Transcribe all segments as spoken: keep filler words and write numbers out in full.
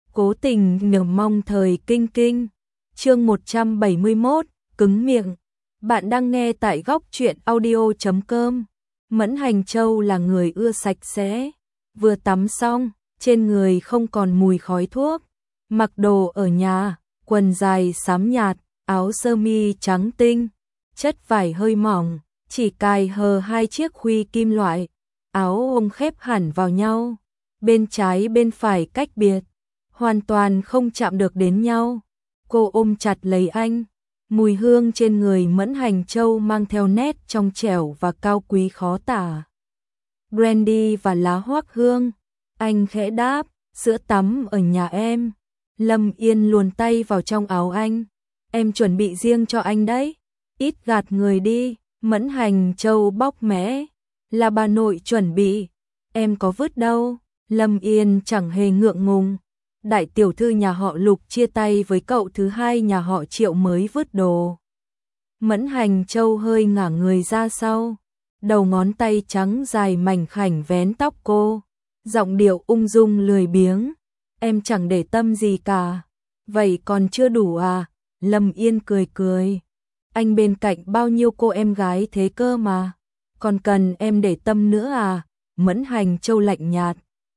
Cố tình nhờ mong thời kinh kinh. Chương một trăm bảy mươi mốt, cứng miệng. Bạn đang nghe tại góc truyện audio chấm com. Mẫn Hành Châu là người ưa sạch sẽ, vừa tắm xong, trên người không còn mùi khói thuốc, mặc đồ ở nhà, quần dài xám nhạt, áo sơ mi trắng tinh, chất vải hơi mỏng, chỉ cài hờ hai chiếc khuy kim loại, áo ôm khép hẳn vào nhau, bên trái bên phải cách biệt, hoàn toàn không chạm được đến nhau. Cô ôm chặt lấy anh, mùi hương trên người Mẫn Hành Châu mang theo nét trong trẻo và cao quý khó tả. Brandy và lá hoắc hương. Anh khẽ đáp, sữa tắm ở nhà em. Lâm Yên luồn tay vào trong áo anh. Em chuẩn bị riêng cho anh đấy. Ít gạt người đi. Mẫn Hành Châu bóc mẽ. Là bà nội chuẩn bị. Em có vứt đâu. Lâm Yên chẳng hề ngượng ngùng. Đại tiểu thư nhà họ Lục chia tay với cậu thứ hai nhà họ Triệu mới vứt đồ. Mẫn Hành Châu hơi ngả người ra sau, đầu ngón tay trắng dài mảnh khảnh vén tóc cô, giọng điệu ung dung lười biếng, em chẳng để tâm gì cả. Vậy còn chưa đủ à? Lâm Yên cười cười, anh bên cạnh bao nhiêu cô em gái thế cơ mà, còn cần em để tâm nữa à? Mẫn Hành Châu lạnh nhạt.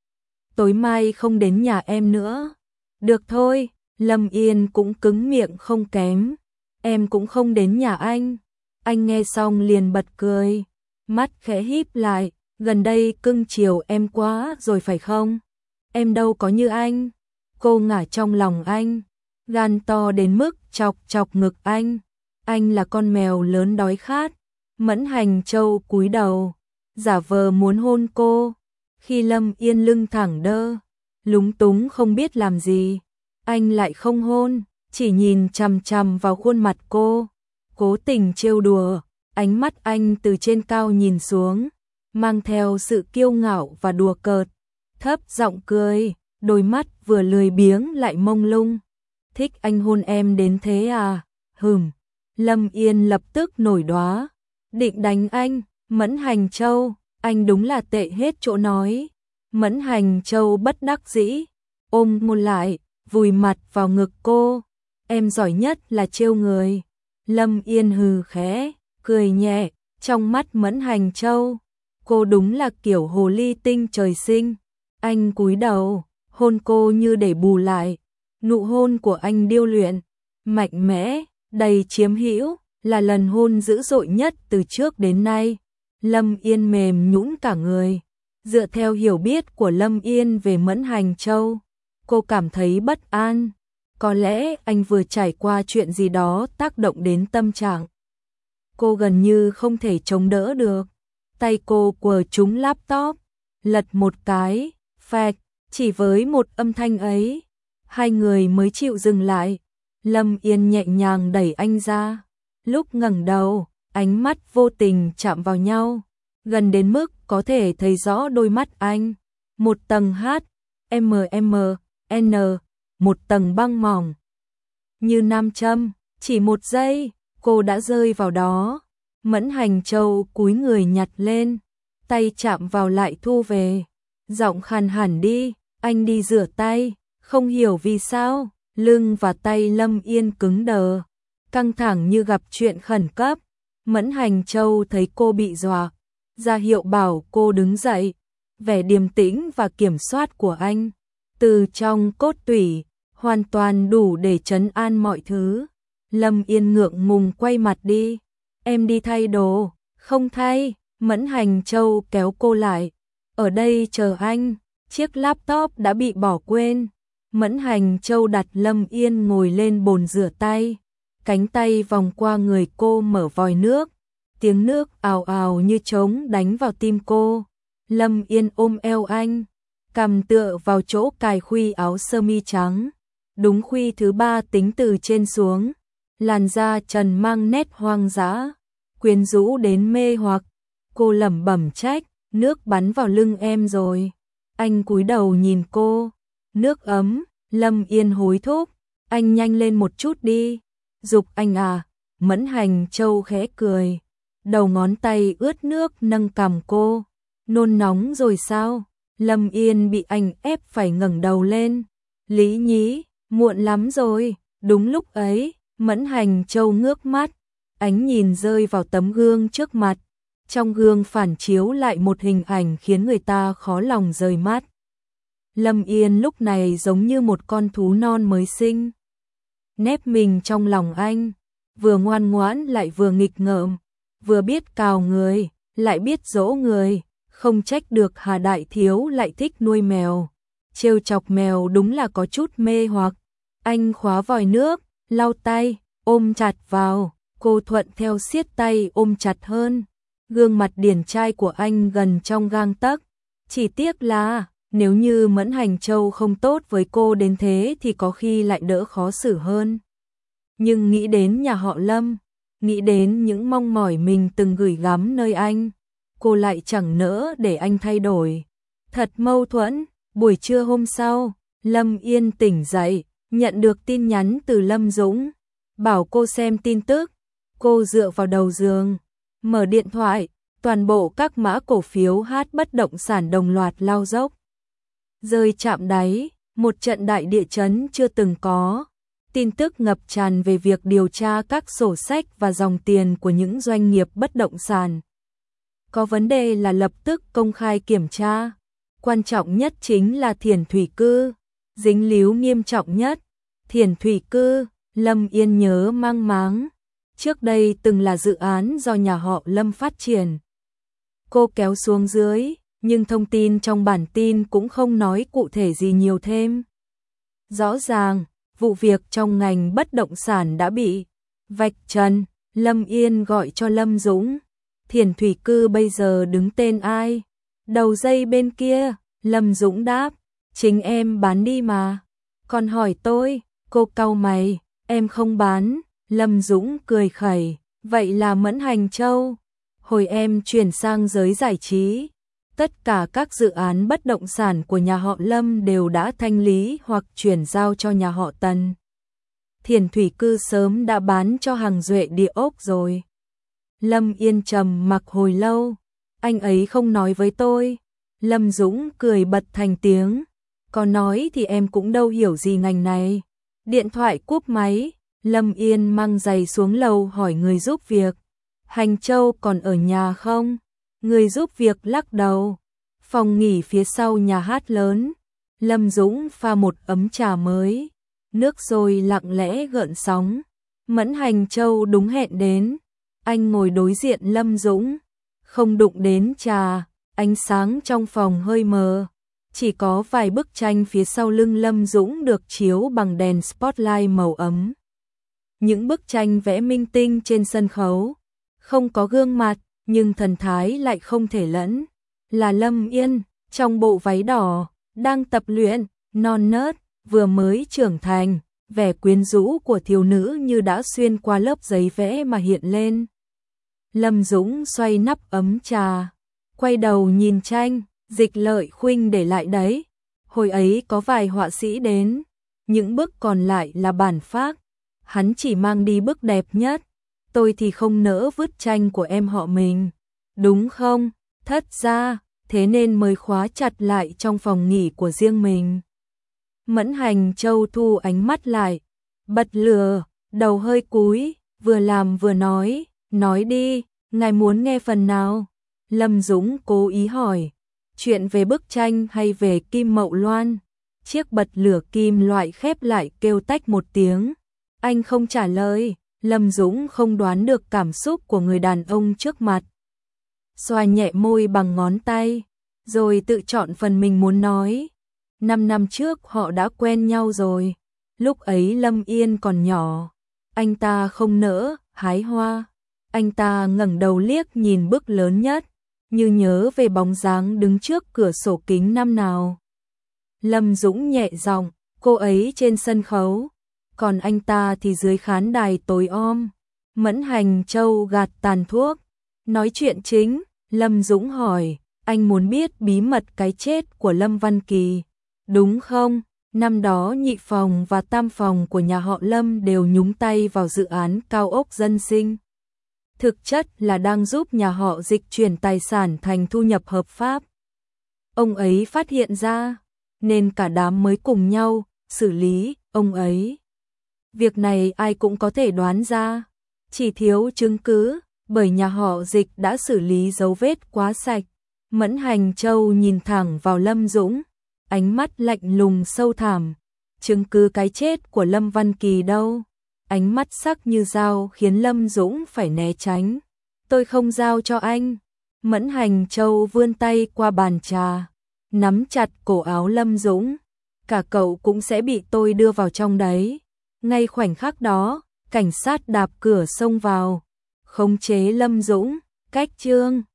Tối mai không đến nhà em nữa. Được thôi, Lâm Yên cũng cứng miệng không kém. Em cũng không đến nhà anh. Anh nghe xong liền bật cười, mắt khẽ híp lại, gần đây cưng chiều em quá rồi phải không? Em đâu có như anh. Cô ngả trong lòng anh, gan to đến mức chọc chọc ngực anh. Anh là con mèo lớn đói khát. Mẫn Hành Châu cúi đầu, giả vờ muốn hôn cô. Khi Lâm Yên lưng thẳng đơ, lúng túng không biết làm gì, anh lại không hôn, chỉ nhìn chằm chằm vào khuôn mặt cô, cố tình trêu đùa. Ánh mắt anh từ trên cao nhìn xuống, mang theo sự kiêu ngạo và đùa cợt, thấp giọng cười, đôi mắt vừa lười biếng lại mông lung. Thích anh hôn em đến thế à? Hừm. Lâm Yên lập tức nổi đoá, định đánh anh. Mẫn Hành Châu, anh đúng là tệ hết chỗ nói. Mẫn Hành Châu bất đắc dĩ, ôm một lại, vùi mặt vào ngực cô. Em giỏi nhất là trêu người. Lâm Yên hừ khẽ, cười nhẹ, trong mắt Mẫn Hành Châu, cô đúng là kiểu hồ ly tinh trời sinh. Anh cúi đầu, hôn cô như để bù lại. Nụ hôn của anh điêu luyện, mạnh mẽ, đầy chiếm hữu, là lần hôn dữ dội nhất từ trước đến nay. Lâm Yên mềm nhũn cả người. Dựa theo hiểu biết của Lâm Yên về Mẫn Hành Châu, cô cảm thấy bất an. Có lẽ anh vừa trải qua chuyện gì đó tác động đến tâm trạng. Cô gần như không thể chống đỡ được. Tay cô quờ trúng laptop, lật một cái, phạch, chỉ với một âm thanh ấy, hai người mới chịu dừng lại. Lâm Yên nhẹ nhàng đẩy anh ra. Lúc ngẩng đầu, ánh mắt vô tình chạm vào nhau, gần đến mức có thể thấy rõ đôi mắt anh. Một tầng H, M M, N, một tầng băng mỏng. Như nam châm, chỉ một giây, cô đã rơi vào đó. Mẫn Hành Châu cúi người nhặt lên, tay chạm vào lại thu về. Giọng khàn hẳn đi, anh đi rửa tay. Không hiểu vì sao, lưng và tay Lâm Yên cứng đờ, căng thẳng như gặp chuyện khẩn cấp. Mẫn Hành Châu thấy cô bị dọa, ra hiệu bảo cô đứng dậy. Vẻ điềm tĩnh và kiểm soát của anh, từ trong cốt tủy, hoàn toàn đủ để trấn an mọi thứ. Lâm Yên ngượng ngùng quay mặt đi. Em đi thay đồ. Không thay. Mẫn Hành Châu kéo cô lại. Ở đây chờ anh. Chiếc laptop đã bị bỏ quên. Mẫn Hành Châu đặt Lâm Yên ngồi lên bồn rửa tay. Cánh tay vòng qua người cô mở vòi nước. Tiếng nước ào ào như trống đánh vào tim cô. Lâm Yên ôm eo anh, cằm tựa vào chỗ cài khuy áo sơ mi trắng. Đúng khuy thứ ba tính từ trên xuống. Làn da trần mang nét hoang dã, quyến rũ đến mê hoặc. Cô lẩm bẩm trách, nước bắn vào lưng em rồi. Anh cúi đầu nhìn cô. Nước ấm. Lâm Yên hối thúc, anh nhanh lên một chút đi. Giục anh à? Mẫn Hành Châu khẽ cười, đầu ngón tay ướt nước nâng cằm cô. Nôn nóng rồi sao? Lâm Yên bị anh ép phải ngẩng đầu lên. Lý Nhĩ, muộn lắm rồi. Đúng lúc ấy, Mẫn Hành Châu ngước mắt, ánh nhìn rơi vào tấm gương trước mặt. Trong gương phản chiếu lại một hình ảnh khiến người ta khó lòng rời mắt. Lâm Yên lúc này giống như một con thú non mới sinh. Nép mình trong lòng anh, vừa ngoan ngoãn lại vừa nghịch ngợm, vừa biết cào người, lại biết dỗ người, không trách được Hà Đại Thiếu lại thích nuôi mèo. Trêu chọc mèo đúng là có chút mê hoặc. Anh khóa vòi nước, lau tay, ôm chặt vào, cô thuận theo siết tay ôm chặt hơn. Gương mặt điển trai của anh gần trong gang tấc. Chỉ tiếc là, nếu như Mẫn Hành Châu không tốt với cô đến thế thì có khi lại đỡ khó xử hơn. Nhưng nghĩ đến nhà họ Lâm, nghĩ đến những mong mỏi mình từng gửi gắm nơi anh, cô lại chẳng nỡ để anh thay đổi. Thật mâu thuẫn. Buổi trưa hôm sau, Lâm Yên tỉnh dậy, nhận được tin nhắn từ Lâm Dũng, bảo cô xem tin tức. Cô dựa vào đầu giường, mở điện thoại, toàn bộ các mã cổ phiếu hát bất động sản đồng loạt lao dốc. Rơi chạm đáy, một trận đại địa chấn chưa từng có. Tin tức ngập tràn về việc điều tra các sổ sách và dòng tiền của những doanh nghiệp bất động sản. Có vấn đề là lập tức công khai kiểm tra. Quan trọng nhất chính là Thiền Thủy Cư, dính líu nghiêm trọng nhất. Thiền Thủy Cư, Lâm Yên nhớ mang máng, trước đây từng là dự án do nhà họ Lâm phát triển. Cô kéo xuống dưới, nhưng thông tin trong bản tin cũng không nói cụ thể gì nhiều thêm. Rõ ràng, vụ việc trong ngành bất động sản đã bị vạch trần. Lâm Yên gọi cho Lâm Dũng. Thiền Thủy Cư bây giờ đứng tên ai? Đầu dây bên kia, Lâm Dũng đáp, chính em bán đi mà. Còn hỏi tôi, cô cau mày, em không bán. Lâm Dũng cười khẩy, vậy là Mẫn Hành Châu. Hồi em chuyển sang giới giải trí, tất cả các dự án bất động sản của nhà họ Lâm đều đã thanh lý hoặc chuyển giao cho nhà họ Tần. Thiền Thủy Cư sớm đã bán cho hàng Duệ Địa Ốc rồi. Lâm Yên trầm mặc hồi lâu, anh ấy không nói với tôi. Lâm Dũng cười bật thành tiếng, có nói thì em cũng đâu hiểu gì ngành này. Điện thoại cúp máy, Lâm Yên mang giày xuống lầu hỏi người giúp việc, Hành Châu còn ở nhà không? Người giúp việc lắc đầu. Phòng nghỉ phía sau nhà hát lớn. Lâm Dũng pha một ấm trà mới, nước sôi lặng lẽ gợn sóng. Mẫn Hành Châu đúng hẹn đến. Anh ngồi đối diện Lâm Dũng, không đụng đến trà. Ánh sáng trong phòng hơi mờ, chỉ có vài bức tranh phía sau lưng Lâm Dũng được chiếu bằng đèn spotlight màu ấm. Những bức tranh vẽ minh tinh trên sân khấu, không có gương mặt, nhưng thần thái lại không thể lẫn. Là Lâm Yên, trong bộ váy đỏ, đang tập luyện, non nớt, vừa mới trưởng thành, vẻ quyến rũ của thiếu nữ như đã xuyên qua lớp giấy vẽ mà hiện lên. Lâm Dũng xoay nắp ấm trà, quay đầu nhìn tranh, Dịch Lợi Khuynh để lại đấy. Hồi ấy có vài họa sĩ đến, những bức còn lại là bản phác. Hắn chỉ mang đi bức đẹp nhất. Tôi thì không nỡ vứt tranh của em họ mình, đúng không? Thất ra, thế nên mới khóa chặt lại trong phòng nghỉ của riêng mình. Mẫn Hành Châu thu ánh mắt lại, bật lửa, đầu hơi cúi, vừa làm vừa nói, nói đi, ngài muốn nghe phần nào? Lâm Dũng cố ý hỏi, chuyện về bức tranh hay về Kim Mậu Loan? Chiếc bật lửa kim loại khép lại kêu tách một tiếng. Anh không trả lời. Lâm Dũng không đoán được cảm xúc của người đàn ông trước mặt. Xoa nhẹ môi bằng ngón tay, rồi tự chọn phần mình muốn nói. Năm năm trước họ đã quen nhau rồi. Lúc ấy Lâm Yên còn nhỏ. Anh ta không nỡ hái hoa. Anh ta ngẩng đầu liếc nhìn bức lớn nhất, như nhớ về bóng dáng đứng trước cửa sổ kính năm nào. Lâm Dũng nhẹ giọng, cô ấy trên sân khấu, còn anh ta thì dưới khán đài tối om. Mẫn Hành Châu gạt tàn thuốc, nói chuyện chính. Lâm Dũng hỏi, anh muốn biết bí mật cái chết của Lâm Văn Kỳ, đúng không? Năm đó nhị phòng và tam phòng của nhà họ Lâm đều nhúng tay vào dự án cao ốc dân sinh. Thực chất là đang giúp nhà họ dịch chuyển tài sản thành thu nhập hợp pháp. Ông ấy phát hiện ra, nên cả đám mới cùng nhau xử lý, ông ấy. Việc này ai cũng có thể đoán ra, chỉ thiếu chứng cứ, bởi nhà họ Dịch đã xử lý dấu vết quá sạch. Mẫn Hành Châu nhìn thẳng vào Lâm Dũng, ánh mắt lạnh lùng sâu thẳm. Chứng cứ cái chết của Lâm Văn Kỳ đâu? Ánh mắt sắc như dao khiến Lâm Dũng phải né tránh. Tôi không giao cho anh. Mẫn Hành Châu vươn tay qua bàn trà, nắm chặt cổ áo Lâm Dũng. Cả cậu cũng sẽ bị tôi đưa vào trong đấy. Ngay khoảnh khắc đó, cảnh sát đạp cửa xông vào, khống chế Lâm Dũng. Cách chương